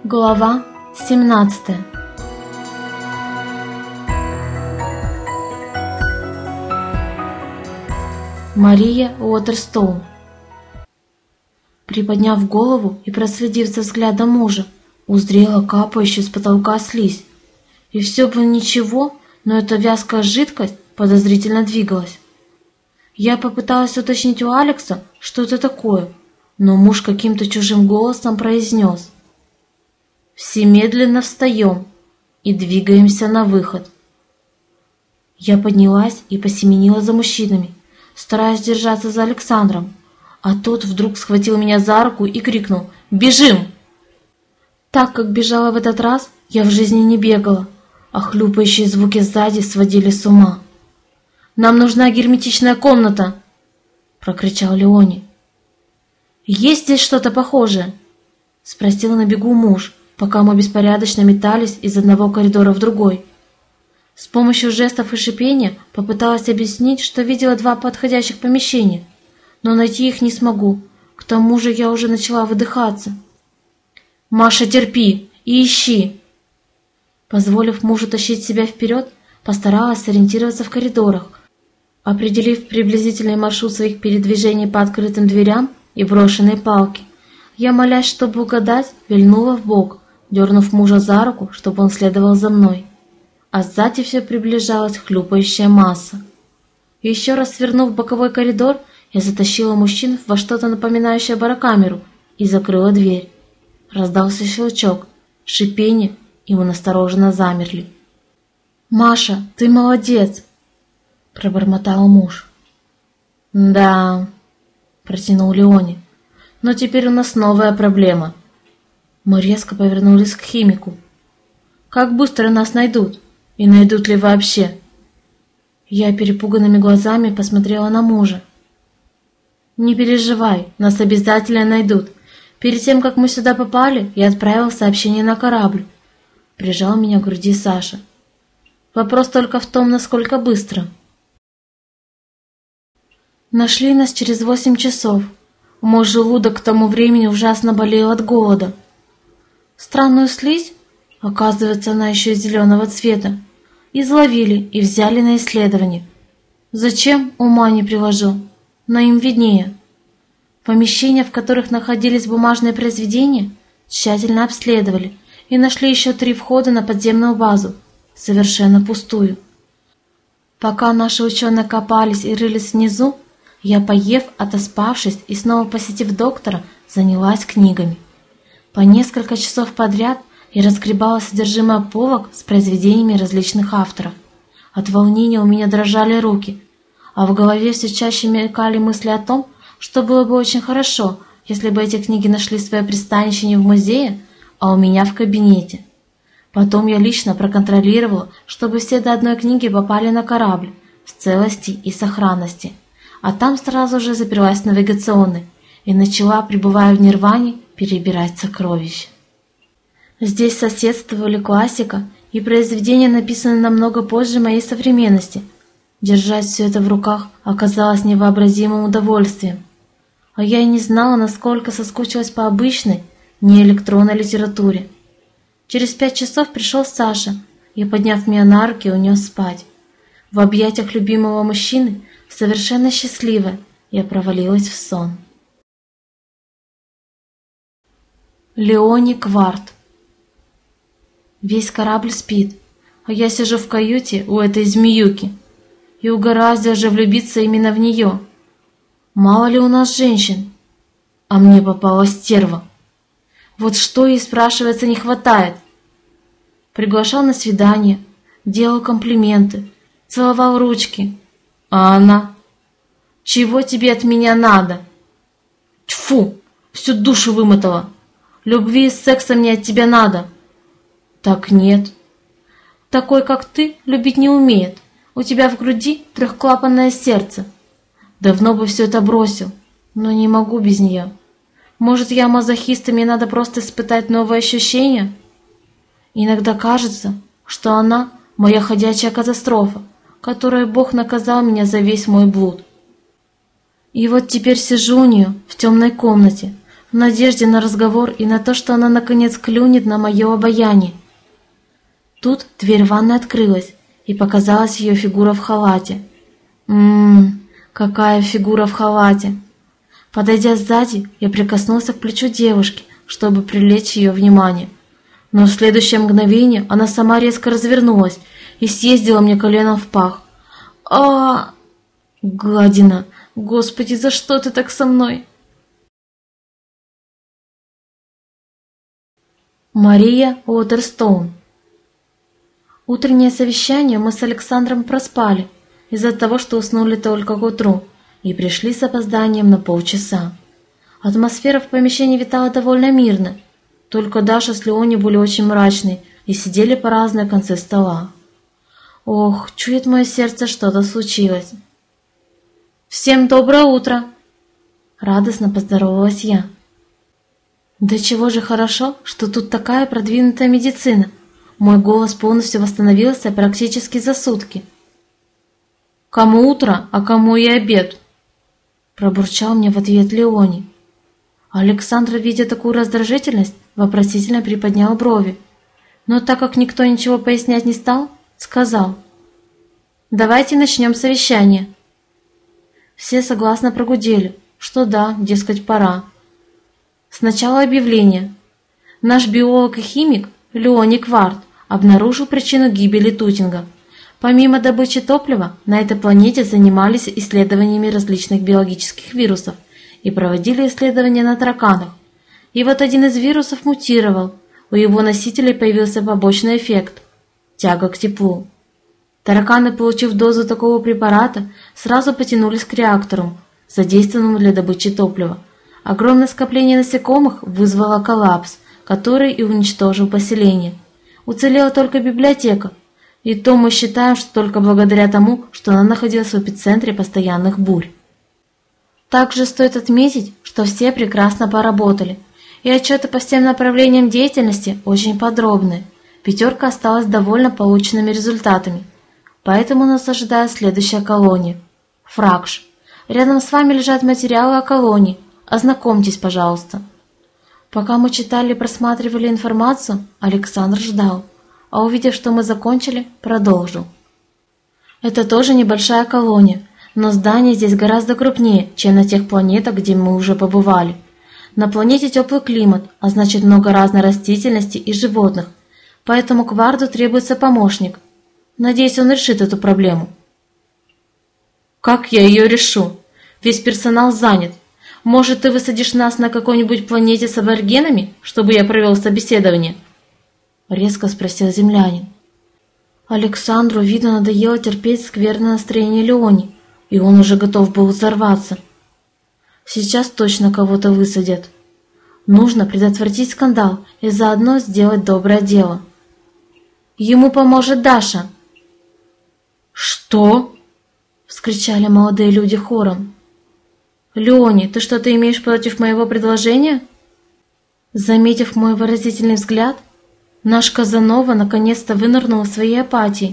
Глава 17. Мария Уотерстоун. Приподняв голову и проследив за взглядом мужа, узрела капающую с потолка слизь. И все бы ничего, но эта вязкая жидкость подозрительно двигалась. Я попыталась уточнить у Алекса, что это такое, но муж каким-то чужим голосом произнес: «Все медленно встаем и двигаемся на выход». Я поднялась и посеменила за мужчинами, стараясь держаться за Александром, а тот вдруг схватил меня за руку и крикнул: «Бежим!». Так как бежала в этот раз, я в жизни не бегала, а хлюпающие звуки сзади сводили с ума. «Нам нужна герметичная комната!» — прокричал Леони. «Есть здесь что-то похожее?» — спросил на бегу муж, пока мы беспорядочно метались из одного коридора в другой. С помощью жестов и шипения попыталась объяснить, что видела два подходящих помещения, но найти их не смогу, к тому же я уже начала выдыхаться. «Маша, терпи и ищи!» Позволив мужу тащить себя вперед, постаралась сориентироваться в коридорах, определив приблизительный маршрут своих передвижений по открытым дверям и брошенной палке. Я, молясь, чтобы угадать, вильнула вбок, дернув мужа за руку, чтобы он следовал за мной. А сзади все приближалась хлюпающая масса. Еще раз свернув в боковой коридор, я затащила мужчин во что-то напоминающее барокамеру и закрыла дверь. Раздался щелчок, шипение, и мы настороженно замерли. «Маша, ты молодец!» — пробормотал муж. «Да», — протянул Леони, — «но теперь у нас новая проблема». Мы резко повернулись к химику. «Как быстро нас найдут? И найдут ли вообще?» Я перепуганными глазами посмотрела на мужа. «Не переживай, нас обязательно найдут. Перед тем, как мы сюда попали, я отправил сообщение на корабль». Прижал меня к груди Саша. «Вопрос только в том, насколько быстро». Нашли нас через 8 часов. Мой желудок к тому времени ужасно болел от голода. Странную слизь, оказывается, она еще и зеленого цвета, изловили и взяли на исследование. Зачем, ума не приложу, но им виднее. Помещения, в которых находились бумажные произведения, тщательно обследовали и нашли еще 3 входа на подземную базу, совершенно пустую. Пока наши ученые копались и рылись внизу, я, поев, отоспавшись и снова посетив доктора, занялась книгами. По несколько часов подряд я разгребала содержимое полок с произведениями различных авторов. От волнения у меня дрожали руки, а в голове все чаще мелькали мысли о том, что было бы очень хорошо, если бы эти книги нашли свое пристанище не в музее, а у меня в кабинете. Потом я лично проконтролировала, чтобы все до одной книги попали на корабль в целости и сохранности, а там сразу же заперлась в навигационной и начала, пребывая в нирване, перебирать сокровища. Здесь соседствовали классика и произведения, написанные намного позже моей современности. Держать все это в руках оказалось невообразимым удовольствием. А я и не знала, насколько соскучилась по обычной, не электронной литературе. Через 5 часов пришел Саша и, подняв меня на руки, унес спать. В объятиях любимого мужчины, совершенно счастливая, я провалилась в сон. Леони Кварт. Весь корабль спит, а я сижу в каюте у этой змеюки и угораздило же влюбиться именно в нее. Мало ли у нас женщин, а мне попалась стерва. Вот что ей, спрашивается, не хватает. Приглашал на свидание, делал комплименты, целовал ручки, а она: «Чего тебе от меня надо?» «Тьфу, всю душу вымотала. Любви и секса мне от тебя надо». «Так нет. Такой, как ты, любить не умеет. У тебя в груди 3-клапанное сердце. Давно бы все это бросил, но не могу без нее. Может, я мазохист, и мне надо просто испытать новые ощущения?» Иногда кажется, что она — моя ходячая катастрофа, которой Бог наказал меня за весь мой блуд. И вот теперь сижу у нее в темной комнате, в надежде на разговор и на то, что она наконец клюнет на мое обаяние. Тут дверь ванной открылась, и показалась ее фигура в халате. Какая фигура в халате! Подойдя сзади, я прикоснулся к плечу девушки, чтобы привлечь ее внимание. Но в следующее мгновение она сама резко развернулась и съездила мне коленом в пах. Гадина! Господи, за что ты так со мной? Мария Уотерстоун. Утреннее совещание мы с Александром проспали из-за того, что уснули только к утру и пришли с опозданием на полчаса. Атмосфера в помещении витала довольно мирно, только Даша с Леони были очень мрачны и сидели по разные концы стола. Ох, чует мое сердце, что-то случилось. «Всем доброе утро!» Радостно поздоровалась я. Да чего же хорошо, что тут такая продвинутая медицина. Мой голос полностью восстановился практически за сутки. «Кому утро, а кому и обед?» Пробурчал мне в ответ Леони. Александр, видя такую раздражительность, вопросительно приподнял брови. Но так как никто ничего пояснять не стал, сказал: «Давайте начнем совещание». Все согласно прогудели, что да, дескать, пора. Сначала объявление. Наш биолог и химик Леони Кварт обнаружил причину гибели Тутинга. Помимо добычи топлива, на этой планете занимались исследованиями различных биологических вирусов и проводили исследования на тараканах. И вот один из вирусов мутировал, у его носителей появился побочный эффект – тяга к теплу. Тараканы, получив дозу такого препарата, сразу потянулись к реактору, задействованному для добычи топлива. Огромное скопление насекомых вызвало коллапс, который и уничтожил поселение. Уцелела только библиотека, и то мы считаем, что только благодаря тому, что она находилась в эпицентре постоянных бурь. Также стоит отметить, что все прекрасно поработали, и отчеты по всем направлениям деятельности очень подробные. Пятерка осталась довольна полученными результатами. Поэтому нас ожидает следующая колония – Фракш. Рядом с вами лежат материалы о колонии. Ознакомьтесь, пожалуйста. Пока мы читали и просматривали информацию, Александр ждал, а увидев, что мы закончили, продолжил. Это тоже небольшая колония, но здание здесь гораздо крупнее, чем на тех планетах, где мы уже побывали. На планете теплый климат, а значит много разной растительности и животных, поэтому Кварду требуется помощник. Надеюсь, он решит эту проблему. Как я ее решу? Весь персонал занят. Может, ты высадишь нас на какой-нибудь планете с аборигенами, чтобы я провел собеседование? Резко спросил землянин. Александру, видно, надоело терпеть скверное настроение Леони, и он уже готов был взорваться. Сейчас точно кого-то высадят. Нужно предотвратить скандал и заодно сделать доброе дело. Ему поможет Даша. «Что?» — вскричали молодые люди хором. «Леони, ты что-то имеешь против моего предложения?» Заметив мой выразительный взгляд, наш Казанова наконец-то вынырнул из своей апатии.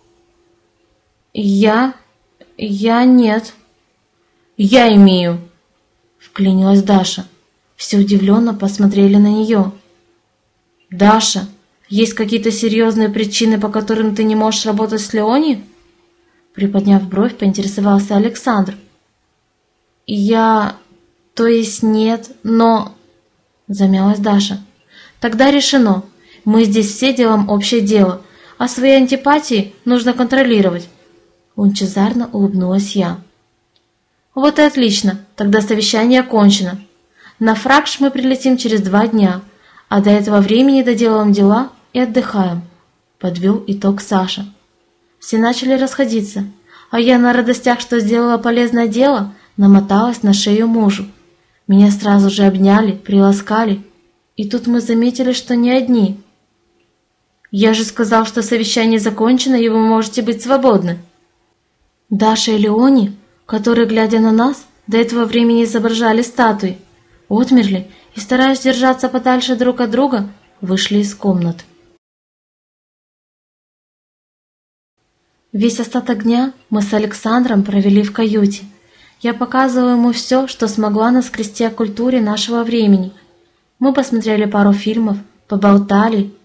«Я нет». «Я имею», — вклинилась Даша. Все удивленно посмотрели на нее. «Даша, есть какие-то серьезные причины, по которым ты не можешь работать с Леони?» Приподняв бровь, поинтересовался Александр. То есть нет, но... Замялась Даша. Тогда решено. Мы здесь все делаем общее дело, а свои антипатии нужно контролировать. Лучезарно улыбнулась я. Вот и отлично, тогда совещание окончено. На Фракш мы прилетим через 2 дня, а до этого времени доделаем дела и отдыхаем. Подвел итог Саша. Все начали расходиться, а я на радостях, что сделала полезное дело, намоталась на шею мужу. Меня сразу же обняли, приласкали, и тут мы заметили, что не одни. «Я же сказал, что совещание закончено, и вы можете быть свободны». Даша и Леони, которые, глядя на нас, до этого времени изображали статуи, отмерли и, стараясь держаться подальше друг от друга, вышли из комнат. Весь остаток дня мы с Александром провели в каюте. Я показывала ему все, что смогла наскрести о культуре нашего времени. Мы посмотрели пару фильмов, поболтали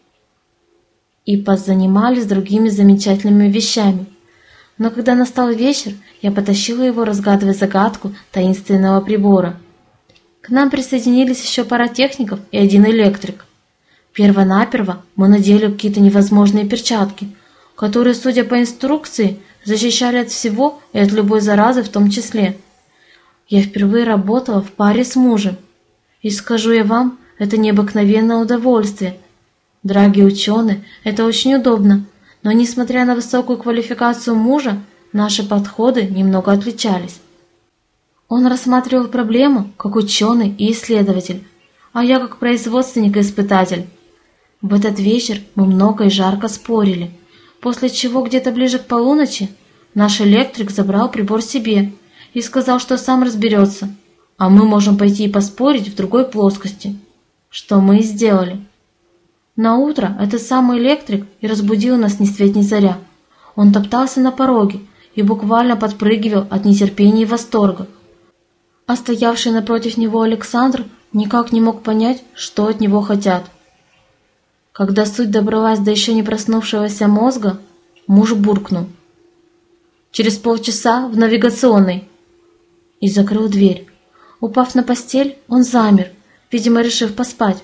и позанимались другими замечательными вещами. Но когда настал вечер, я потащила его разгадывать загадку таинственного прибора. К нам присоединились еще пара техников и один электрик. Первонаперво мы надели какие-то невозможные перчатки, которые, судя по инструкции, защищали от всего и от любой заразы в том числе. Я впервые работала в паре с мужем, и скажу я вам, это необыкновенное удовольствие. Дорогие ученые, это очень удобно, но несмотря на высокую квалификацию мужа, наши подходы немного отличались. Он рассматривал проблему как ученый и исследователь, а я как производственник и испытатель. В этот вечер мы много и жарко спорили, после чего где-то ближе к полуночи наш электрик забрал прибор себе и сказал, что сам разберется, а мы можем пойти и поспорить в другой плоскости, что мы и сделали. Наутро этот самый электрик и разбудил нас ни свет ни заря. Он топтался на пороге и буквально подпрыгивал от нетерпения и восторга. А стоявший напротив него Александр никак не мог понять, что от него хотят. Когда суть добралась до еще не проснувшегося мозга, муж буркнул: «Через полчаса в навигационной!» и закрыл дверь. Упав на постель, он замер, видимо, решив поспать.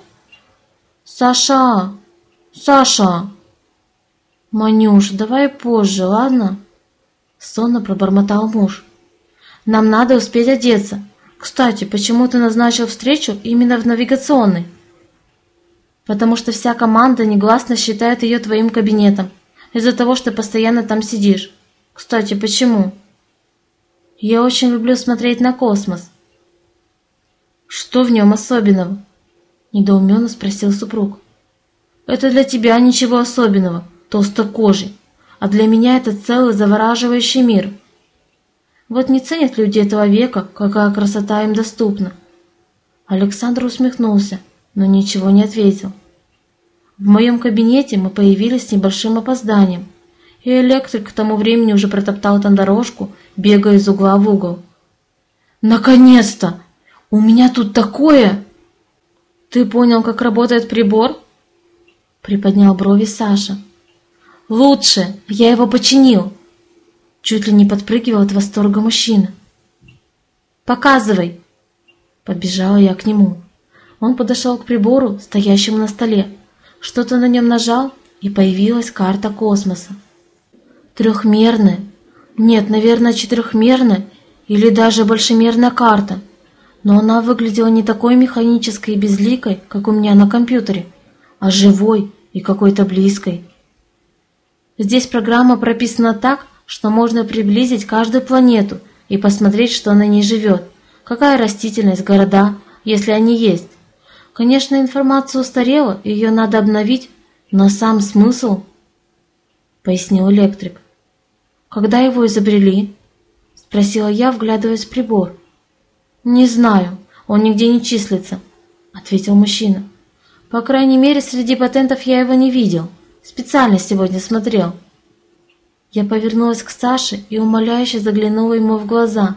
«Саша! Саша!» «Манюш, давай позже, ладно?» Сонно пробормотал муж. «Нам надо успеть одеться. Кстати, почему ты назначил встречу именно в навигационной?» «Потому что вся команда негласно считает ее твоим кабинетом, из-за того, что ты постоянно там сидишь. Кстати, почему?» «Я очень люблю смотреть на космос». «Что в нем особенного?» – недоуменно спросил супруг. «Это для тебя ничего особенного, толстокожий, а для меня это целый завораживающий мир. Вот не ценят люди этого века, какая красота им доступна». Александр усмехнулся, но ничего не ответил. В моем кабинете мы появились с небольшим опозданием, и электрик к тому времени уже протоптал там дорожку, бегая из угла в угол. «Наконец-то! У меня тут такое!» «Ты понял, как работает прибор?» Приподнял брови Саша. «Лучше! Я его починил!» Чуть ли не подпрыгивал от восторга мужчина. «Показывай!» Подбежала я к нему. Он подошел к прибору, стоящему на столе. Что-то на нем нажал, и появилась карта космоса. Трехмерная, нет, наверное, четырехмерная или даже большемерная карта, но она выглядела не такой механической и безликой, как у меня на компьютере, а живой и какой-то близкой. Здесь программа прописана так, что можно приблизить каждую планету и посмотреть, что на ней живет, какая растительность, города, если они есть. Конечно, информация устарела, ее надо обновить, но сам смысл, пояснил электрик. Когда его изобрели? Спросила я, вглядываясь в прибор. Не знаю, он нигде не числится, ответил мужчина. По крайней мере, среди патентов я его не видел. Специально сегодня смотрел. Я повернулась к Саше и умоляюще заглянула ему в глаза.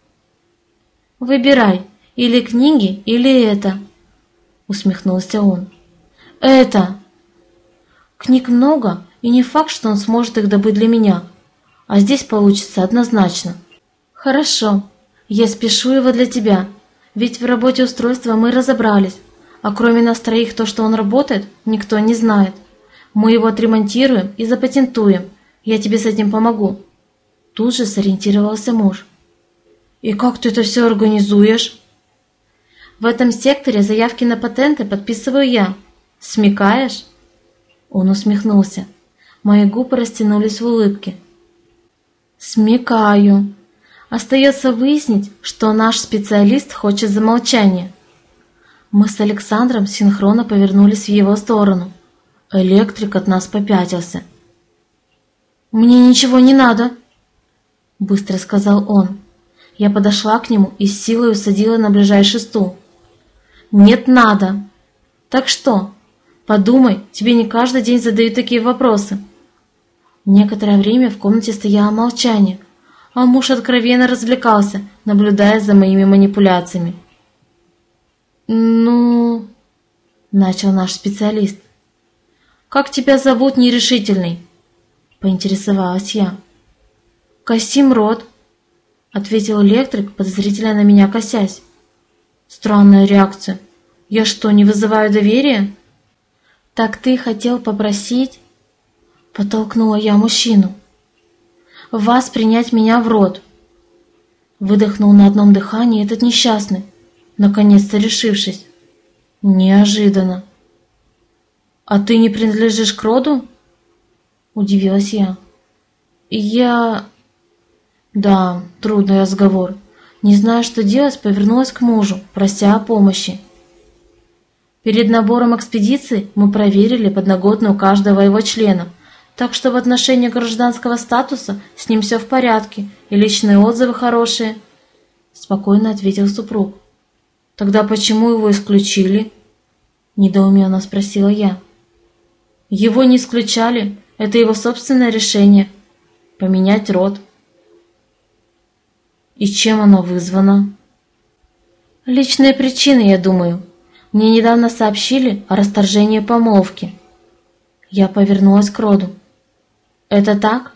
«Выбирай, или книги, или это», — усмехнулся он. «Это!» «Книг много, и не факт, что он сможет их добыть для меня. А здесь получится однозначно». «Хорошо, я спешу его для тебя, ведь в работе устройства мы разобрались, а кроме нас троих то, что он работает, никто не знает. Мы его отремонтируем и запатентуем, я тебе с этим помогу». Тут же сориентировался муж. «И как ты это все организуешь?» «В этом секторе заявки на патенты подписываю я. Смекаешь?» Он усмехнулся. Мои губы растянулись в улыбке. «Смекаю. Остается выяснить, что наш специалист хочет за молчание». Мы с Александром синхронно повернулись в его сторону. Электрик от нас попятился. «Мне ничего не надо», — быстро сказал он. Я подошла к нему и с силой усадила на ближайший стул. «Нет, надо. Так что? Подумай, тебе не каждый день задают такие вопросы». Некоторое время в комнате стояло молчание, а муж откровенно развлекался, наблюдая за моими манипуляциями. «Ну...» — начал наш специалист. «Как тебя зовут, нерешительный?» — поинтересовалась я. «Касим Рот», — ответил электрик, подозрительно на меня косясь. «Странная реакция. Я что, не вызываю доверия?» «Так ты хотел попросить?» — подтолкнула я мужчину. «Вас принять меня в рот». Выдохнул на одном дыхании этот несчастный, наконец-то решившись. Неожиданно. «А ты не принадлежишь к роду?» — удивилась я. «Я...» Да, трудный разговор. Не зная, что делать, повернулась к мужу, прося о помощи. Перед набором экспедиции мы проверили подноготную каждого его члена, так что в отношении гражданского статуса с ним все в порядке и личные отзывы хорошие, — спокойно ответил супруг. «Тогда почему его исключили?» — недоуменно спросила я. «Его не исключали, это его собственное решение — поменять род». «И чем оно вызвано?» «Личные причины, я думаю. Мне недавно сообщили о расторжении помолвки». Я повернулась к роду. «Это так?»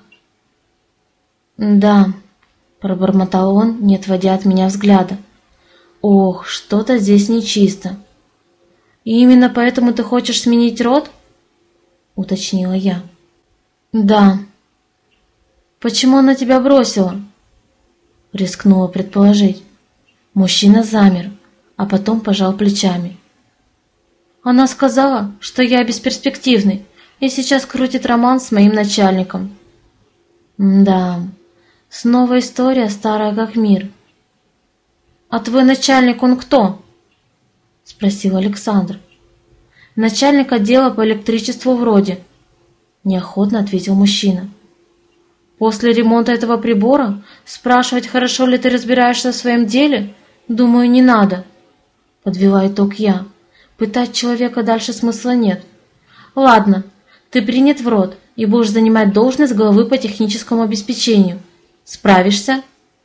«Да», — пробормотал он, не отводя от меня взгляда. «Ох, что-то здесь нечисто». «И именно поэтому ты хочешь сменить род?» — уточнила я. «Да». «Почему она тебя бросила?» — рискнула предположить. Мужчина замер, а потом пожал плечами. «Она сказала, что я бесперспективный и сейчас крутит роман с моим начальником». «Да, снова история старая как мир». «А твой начальник он кто?» — спросил Александр. «Начальник отдела по электричеству вроде», — неохотно ответил мужчина. «После ремонта этого прибора спрашивать, хорошо ли ты разбираешься в своем деле, думаю, не надо», — подвела итог я. «Пытать человека дальше смысла нет. Ладно, ты принят в рот и будешь занимать должность главы по техническому обеспечению. Справишься?»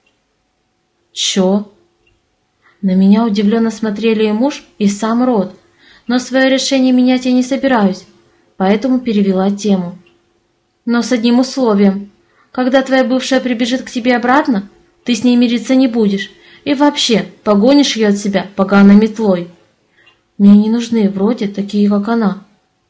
«Чё?» На меня удивленно смотрели и муж, и сам род, но свое решение менять я не собираюсь, поэтому перевела тему. «Но с одним условием. Когда твоя бывшая прибежит к тебе обратно, ты с ней мириться не будешь и вообще погонишь ее от себя поганой метлой. Мне не нужны вроде такие, как она».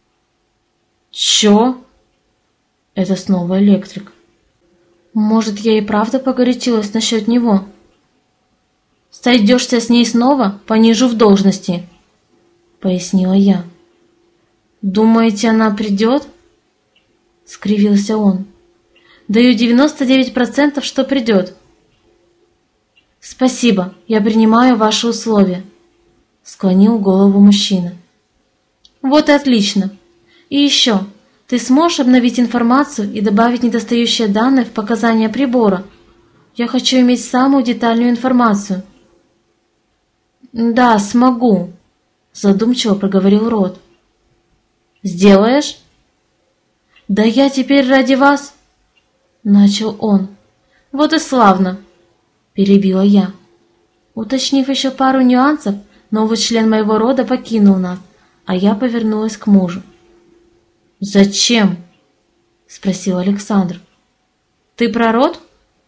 «Чё?» Это снова электрик. «Может, я и правда погорячилась насчет него?» «Сойдешься с ней снова, понижу в должности», — пояснила я. «Думаете, она придет?» — скривился он. «Даю 99%, что придет». «Спасибо, я принимаю ваши условия», — склонил голову мужчина. «Вот и отлично. И еще, ты сможешь обновить информацию и добавить недостающие данные в показания прибора? Я хочу иметь самую детальную информацию». «Да, смогу», — задумчиво проговорил Рот. «Сделаешь?» «Да я теперь ради вас...» — начал он. «Вот и славно», — перебила я. Уточнив еще пару нюансов, новый член моего рода покинул нас, а я повернулась к мужу. «Зачем?» — спросил Александр. «Ты про род?»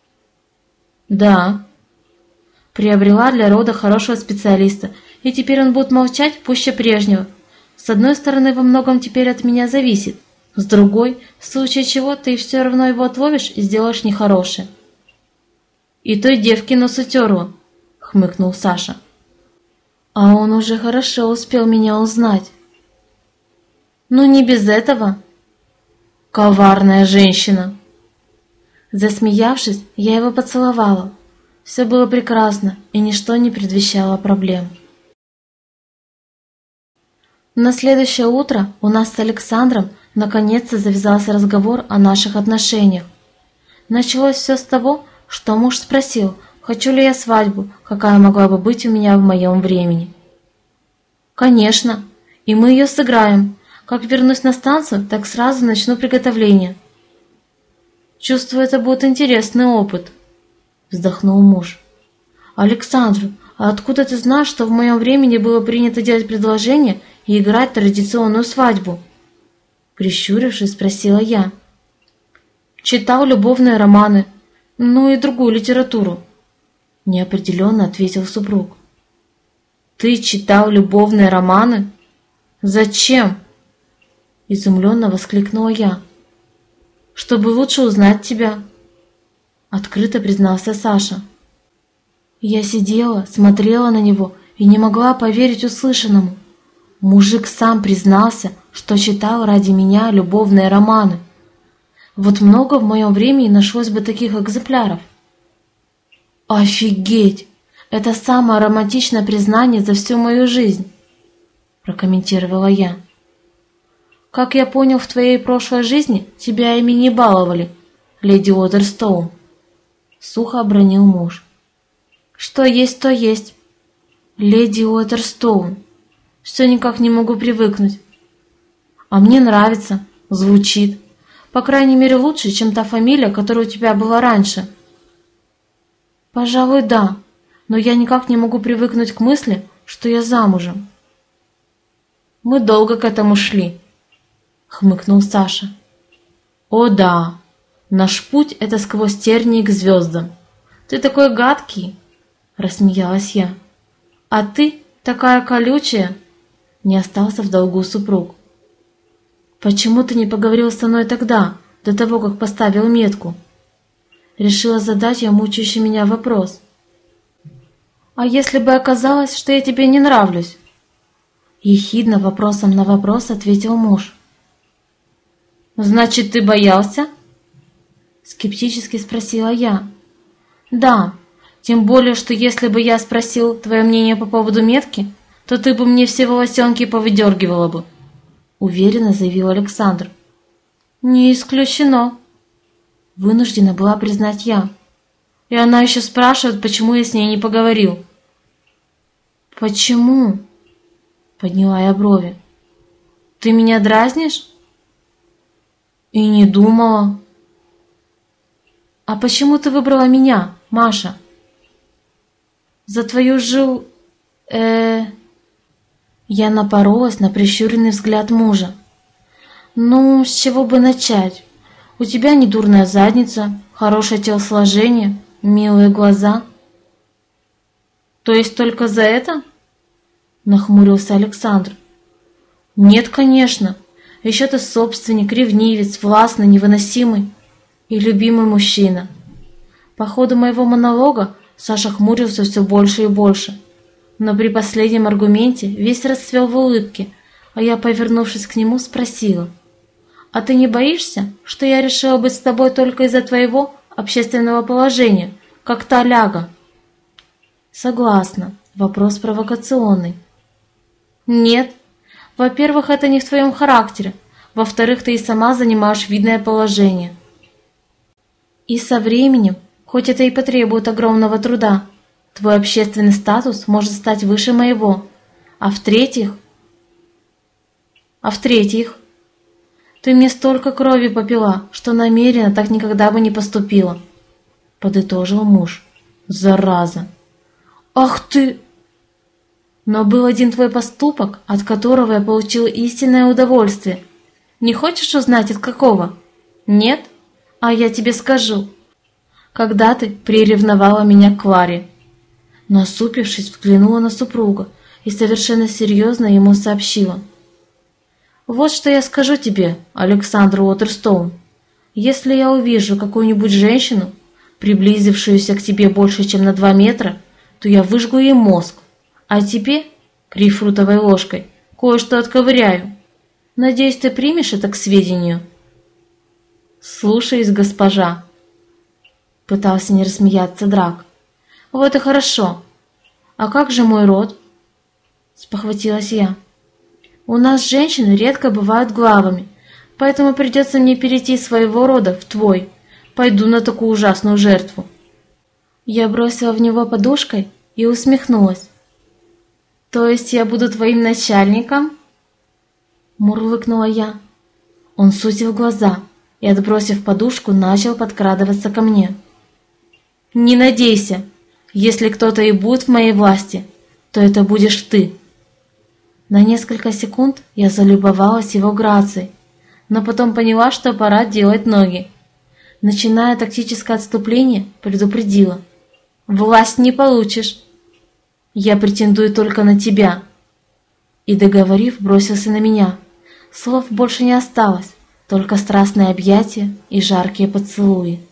«Да». Приобрела для рода хорошего специалиста, и теперь он будет молчать пуще прежнего. С одной стороны, во многом теперь от меня зависит, с другой, в случае чего ты все равно его отловишь и сделаешь нехорошее. «И той девке нос утерла», — хмыкнул Саша. «А он уже хорошо успел меня узнать». «Ну не без этого». «Коварная женщина». Засмеявшись, я его поцеловала. Все было прекрасно, и ничто не предвещало проблем. На следующее утро у нас с Александром наконец-то завязался разговор о наших отношениях. Началось все с того, что муж спросил, хочу ли я свадьбу, какая могла бы быть у меня в моем времени. «Конечно, и мы ее сыграем. Как вернусь на станцию, так сразу начну приготовление». «Чувствую, это будет интересный опыт», вздохнул муж. Александр, а откуда ты знаешь, что в моем времени было принято делать предложение и играть традиционную свадьбу? Прищурившись, спросила я. Читал любовные романы, ну и другую литературу. Неопределенно ответил супруг. Ты читал любовные романы? Зачем? Изумленно воскликнула я. Чтобы лучше узнать тебя. Открыто признался Саша. Я сидела, смотрела на него и не могла поверить услышанному. Мужик сам признался, что читал ради меня любовные романы. Вот много в моем времени нашлось бы таких экземпляров. «Офигеть! Это самое романтичное признание за всю мою жизнь!» прокомментировала я. «Как я понял, в твоей прошлой жизни тебя ими не баловали, леди Уотерстоун», сухо обронил муж. «Что есть, то есть. Леди Уотерстоун. Все никак не могу привыкнуть. А мне нравится, звучит. По крайней мере, лучше, чем та фамилия, которая у тебя была раньше». «Пожалуй, да, но я никак не могу привыкнуть к мысли, что я замужем». «Мы долго к этому шли», — хмыкнул Саша. «О да, наш путь — это сквозь тернии к звездам. Ты такой гадкий», — рассмеялась я. «А ты такая колючая», — не остался в долгу супруг. «Почему ты не поговорил со мной тогда, до того, как поставил метку?» Решила задать я мучающий меня вопрос. «А если бы оказалось, что я тебе не нравлюсь?» Ехидно вопросом на вопрос ответил муж. «Значит, ты боялся?» Скептически спросила я. «Да, тем более, что если бы я спросил твое мнение по поводу метки, то ты бы мне все волосенки повыдергивала бы», уверенно заявил Александр. «Не исключено», вынуждена была признать я. И она еще спрашивает, почему я с ней не поговорил. «Почему?» — подняла я брови. «Ты меня дразнишь?» «И не думала». «А почему ты выбрала меня, Маша?» «За твою Я напоролась на прищуренный взгляд мужа. «Ну, с чего бы начать? У тебя недурная задница, хорошее телосложение, милые глаза». «То есть только за это?» — нахмурился Александр. «Нет, конечно. Еще ты собственник, ревнивец, властный, невыносимый и любимый мужчина». По ходу моего монолога Саша хмурился все больше и больше, но при последнем аргументе весь расцвел в улыбке, а я, повернувшись к нему, спросила: «А ты не боишься, что я решила быть с тобой только из-за твоего общественного положения, как та ляга?» «Согласна. Вопрос провокационный». «Нет. Во-первых, это не в твоем характере. Во-вторых, ты и сама занимаешь видное положение. И со временем, хоть это и потребует огромного труда, твой общественный статус может стать выше моего. А в-третьих, ты мне столько крови попила, что намеренно так никогда бы не поступила», — подытожил муж. «Зараза!» «Ах ты!» «Но был один твой поступок, от которого я получил истинное удовольствие. Не хочешь узнать, от какого? Нет? А я тебе скажу. Когда ты приревновала меня к Кларе». Насупившись, взглянула на супруга и совершенно серьезно ему сообщила. «Вот что я скажу тебе, Александр Уотерстоун. Если я увижу какую-нибудь женщину, приблизившуюся к тебе больше, чем на 2 метра, то я выжгу ей мозг, а тебе, грейпфрутовой ложкой, кое-что отковыряю. Надеюсь, ты примешь это к сведению?» «Слушаюсь, госпожа», — пытался не рассмеяться Драк. «Вот и хорошо. А как же мой род?» — спохватилась я. «У нас женщины редко бывают главами, поэтому придется мне перейти из своего рода в твой. Пойду на такую ужасную жертву». Я бросила в него подушкой и усмехнулась. «То есть я буду твоим начальником?» Мурлыкнула я. Он сузил глаза и, отбросив подушку, начал подкрадываться ко мне. Не надейся. Если кто-то и будет в моей власти, то это будешь ты». На несколько секунд я залюбовалась его грацией, но потом поняла, что пора делать ноги. Начиная тактическое отступление, предупредила: «Власть не получишь. Я претендую только на тебя». И, договорив, бросился на меня. Слов больше не осталось, только страстные объятия и жаркие поцелуи.